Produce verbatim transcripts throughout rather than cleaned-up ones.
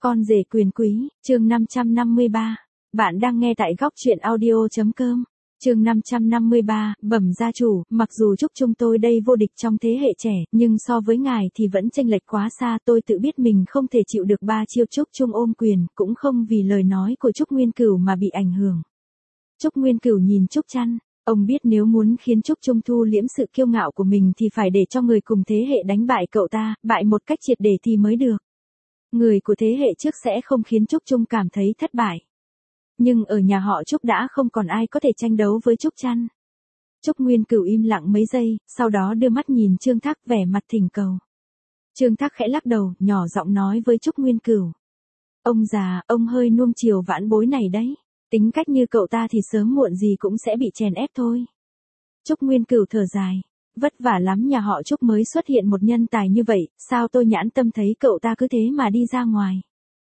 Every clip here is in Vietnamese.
Con rể quyền quý, chương năm trăm năm mươi ba. Bạn đang nghe tại góc truyện audio chấm com. Chương năm trăm năm mươi ba, bẩm gia chủ, mặc dù Trúc Trung tôi đây vô địch trong thế hệ trẻ, nhưng so với ngài thì vẫn chênh lệch quá xa. Tôi tự biết mình không thể chịu được ba chiêu Trúc Trung ôm quyền, cũng không vì lời nói của Trúc Nguyên Cửu mà bị ảnh hưởng. Trúc Nguyên Cửu nhìn Trúc Trăn, ông biết nếu muốn khiến Trúc Trung thu liễm sự kiêu ngạo của mình thì phải để cho người cùng thế hệ đánh bại cậu ta, bại một cách triệt để thì mới được. Người của thế hệ trước sẽ không khiến Trúc Trung cảm thấy thất bại. Nhưng ở nhà họ Trúc đã không còn ai có thể tranh đấu với Trúc Trăn. Trúc Nguyên Cửu im lặng mấy giây, sau đó đưa mắt nhìn Trương Thác vẻ mặt thỉnh cầu. Trương Thác khẽ lắc đầu, nhỏ giọng nói với Trúc Nguyên Cửu. Ông già, ông hơi nuông chiều vãn bối này đấy. Tính cách như cậu ta thì sớm muộn gì cũng sẽ bị chèn ép thôi. Trúc Nguyên Cửu thở dài. Vất vả lắm nhà họ Trúc mới xuất hiện một nhân tài như vậy, sao tôi nhãn tâm thấy cậu ta cứ thế mà đi ra ngoài.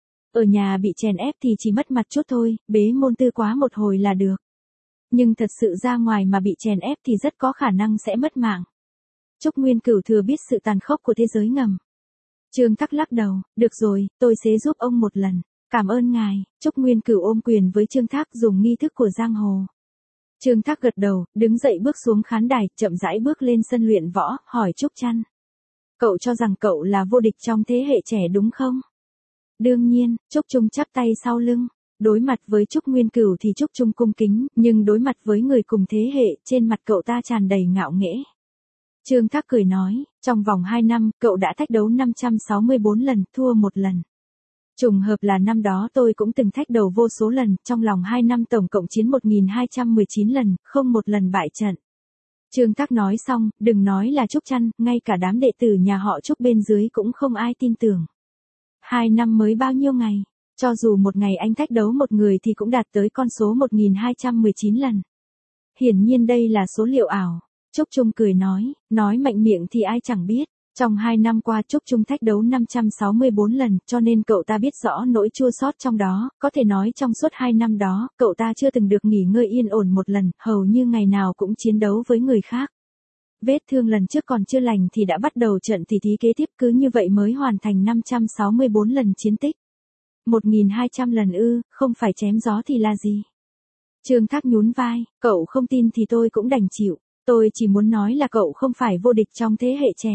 Ở nhà bị chèn ép thì chỉ mất mặt chút thôi, bế môn tư quá một hồi là được. Nhưng thật sự ra ngoài mà bị chèn ép thì rất có khả năng sẽ mất mạng. Trúc Nguyên Cửu thừa biết sự tàn khốc của thế giới ngầm. Trương Thác lắc đầu, được rồi, tôi sẽ giúp ông một lần. Cảm ơn ngài. Trúc Nguyên Cửu ôm quyền với Trương Thác dùng nghi thức của giang hồ. Trương Thác gật đầu, đứng dậy bước xuống khán đài, chậm rãi bước lên sân luyện võ, hỏi Trúc Trăn. Cậu cho rằng cậu là vô địch trong thế hệ trẻ đúng không? Đương nhiên, Trúc Trung chắp tay sau lưng. Đối mặt với Trúc Nguyên Cửu thì Trúc Trung cung kính, nhưng đối mặt với người cùng thế hệ, trên mặt cậu ta tràn đầy ngạo nghễ. Trương Thác cười nói, trong vòng hai năm, cậu đã thách đấu năm trăm sáu mươi bốn lần, thua một lần. Trùng hợp là năm đó tôi cũng từng thách đầu vô số lần, trong lòng hai năm tổng cộng chiến một nghìn hai trăm mười chín lần, không một lần bại trận. Trương Thác nói xong, đừng nói là Trúc Trăn, ngay cả đám đệ tử nhà họ Trúc bên dưới cũng không ai tin tưởng. Hai năm mới bao nhiêu ngày, cho dù một ngày anh thách đấu một người thì cũng đạt tới con số một nghìn hai trăm mười chín lần. Hiển nhiên đây là số liệu ảo. Trúc Trung cười nói, nói mạnh miệng thì ai chẳng biết. Trong hai năm qua Trúc Trung thách đấu năm trăm sáu mươi bốn lần, cho nên cậu ta biết rõ nỗi chua xót trong đó, có thể nói trong suốt hai năm đó, cậu ta chưa từng được nghỉ ngơi yên ổn một lần, hầu như ngày nào cũng chiến đấu với người khác. Vết thương lần trước còn chưa lành thì đã bắt đầu trận tỉ thí kế tiếp, cứ như vậy mới hoàn thành năm trăm sáu mươi bốn lần chiến tích. một nghìn hai trăm lần ư, không phải chém gió thì là gì? Trương Thác nhún vai, cậu không tin thì tôi cũng đành chịu, tôi chỉ muốn nói là cậu không phải vô địch trong thế hệ trẻ.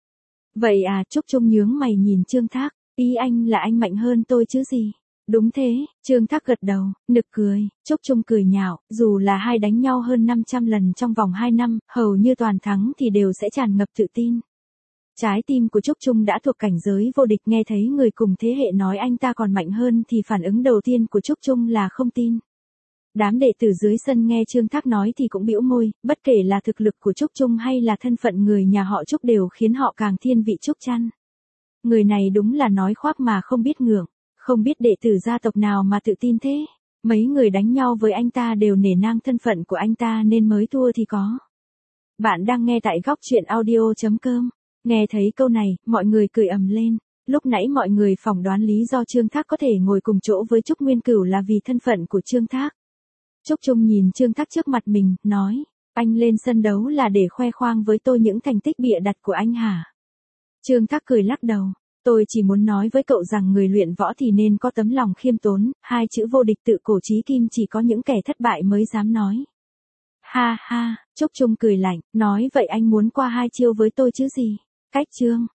Vậy à, Trúc Trung nhướng mày nhìn Trương Thác, ý anh là anh mạnh hơn tôi chứ gì? Đúng thế, Trương Thác gật đầu, nực cười, Trúc Trung cười nhạo, dù là hai đánh nhau hơn năm trăm lần trong vòng hai năm, hầu như toàn thắng thì đều sẽ tràn ngập tự tin. Trái tim của Trúc Trung đã thuộc cảnh giới vô địch, nghe thấy người cùng thế hệ nói anh ta còn mạnh hơn thì phản ứng đầu tiên của Trúc Trung là không tin. Đám đệ tử dưới sân nghe Trương Thác nói thì cũng bĩu môi, bất kể là thực lực của Trúc Trung hay là thân phận người nhà họ Trúc đều khiến họ càng thiên vị Trúc Trăn. Người này đúng là nói khoác mà không biết ngượng, không biết đệ tử gia tộc nào mà tự tin thế. Mấy người đánh nhau với anh ta đều nể nang thân phận của anh ta nên mới thua thì có. Bạn đang nghe tại góc truyện audio chấm com. Nghe thấy câu này, mọi người cười ầm lên. Lúc nãy mọi người phỏng đoán lý do Trương Thác có thể ngồi cùng chỗ với Trúc Nguyên Cửu là vì thân phận của Trương Thác. Trúc Trung nhìn Trương Thác trước mặt mình, nói, anh lên sân đấu là để khoe khoang với tôi những thành tích bịa đặt của anh hả? Trương Thác cười lắc đầu, tôi chỉ muốn nói với cậu rằng người luyện võ thì nên có tấm lòng khiêm tốn, hai chữ vô địch tự cổ chí kim chỉ có những kẻ thất bại mới dám nói. Ha ha, Trúc Trung cười lạnh, nói vậy anh muốn qua hai chiêu với tôi chứ gì? Cách chương.